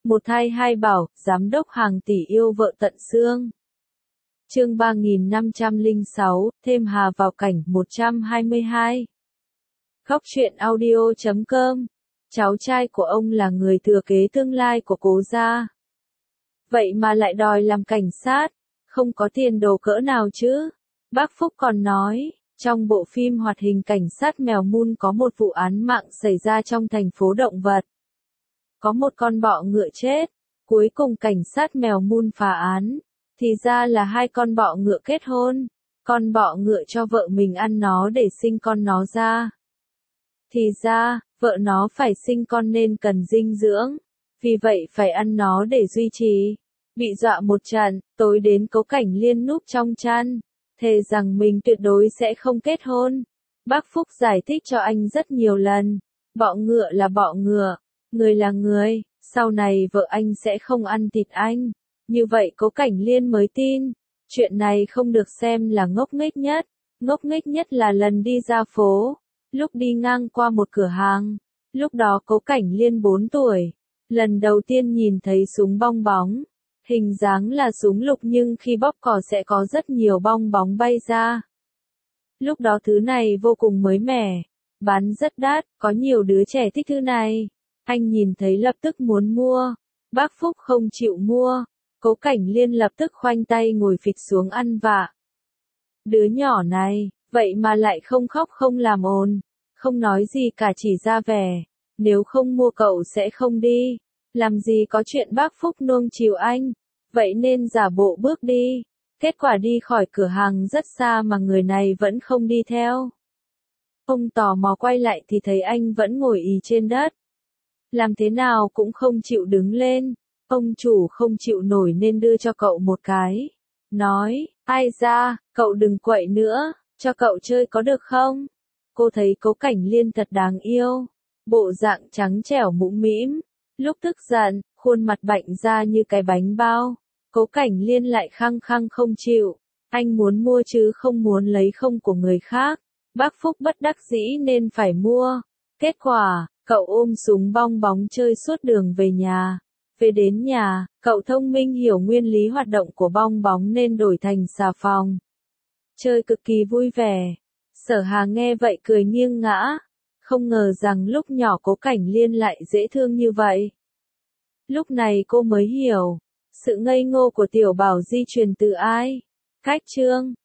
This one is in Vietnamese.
Một thai hai bảo, giám đốc hàng tỷ yêu vợ tận xương. Chương 3506, thêm Hà vào cảnh 122. Khóc chuyện audio.com. Cháu trai của ông là người thừa kế tương lai của Cố gia. Vậy mà lại đòi làm cảnh sát, không có tiền đồ cỡ nào chứ. Bác Phúc còn nói, trong bộ phim hoạt hình cảnh sát mèo Moon có một vụ án mạng xảy ra trong thành phố động vật. Có một con bọ ngựa chết, cuối cùng cảnh sát mèo Moon phá án, thì ra là hai con bọ ngựa kết hôn, con bọ ngựa cho vợ mình ăn nó để sinh con nó ra. Thì ra, vợ nó phải sinh con nên cần dinh dưỡng, vì vậy phải ăn nó để duy trì. Bị dọa một trận, tối đến Cố Cảnh Liên núp trong chăn, thề rằng mình tuyệt đối sẽ không kết hôn. Bác Phúc giải thích cho anh rất nhiều lần, bọ ngựa là bọ ngựa, người là người, sau này vợ anh sẽ không ăn thịt anh. Như vậy Cố Cảnh Liên mới tin. Chuyện này không được xem là ngốc nghếch nhất. Ngốc nghếch nhất là lần đi ra phố, lúc đi ngang qua một cửa hàng. Lúc đó Cố Cảnh Liên 4 tuổi, lần đầu tiên nhìn thấy súng bong bóng. Hình dáng là súng lục nhưng khi bóp cò sẽ có rất nhiều bong bóng bay ra. Lúc đó thứ này vô cùng mới mẻ, bán rất đắt, có nhiều đứa trẻ thích thứ này. Anh nhìn thấy lập tức muốn mua. Bác Phúc không chịu mua. Cố Cảnh Liên lập tức khoanh tay ngồi phịch xuống ăn vạ. Đứa nhỏ này, vậy mà lại không khóc không làm ồn, không nói gì cả chỉ ra vẻ. Nếu không mua cậu sẽ không đi. Làm gì có chuyện bác Phúc nuông chiều anh, vậy nên giả bộ bước đi. Kết quả đi khỏi cửa hàng rất xa mà người này vẫn không đi theo. Ông tò mò quay lại thì thấy anh vẫn ngồi ì trên đất. Làm thế nào cũng không chịu đứng lên. Ông chủ không chịu nổi nên đưa cho cậu một cái. Nói, ai ra, cậu đừng quậy nữa, cho cậu chơi có được không? Cô thấy Cố Cảnh Liên thật đáng yêu. Bộ dạng trắng trẻo mũm mĩm. Lúc tức giận, khuôn mặt bạnh ra như cái bánh bao. Cố Cảnh Liên lại khăng khăng không chịu. Anh muốn mua chứ không muốn lấy không của người khác. Bác Phúc bất đắc dĩ nên phải mua. Kết quả, cậu ôm súng bong bóng chơi suốt đường về nhà. Về đến nhà, cậu thông minh hiểu nguyên lý hoạt động của bong bóng nên đổi thành xà phòng. Chơi cực kỳ vui vẻ. Sở Hà nghe vậy cười nghiêng ngã. Không ngờ rằng lúc nhỏ Cố Cảnh Liên lại dễ thương như vậy. Lúc này cô mới hiểu, sự ngây ngô của tiểu bảo di truyền từ ai. Cách chương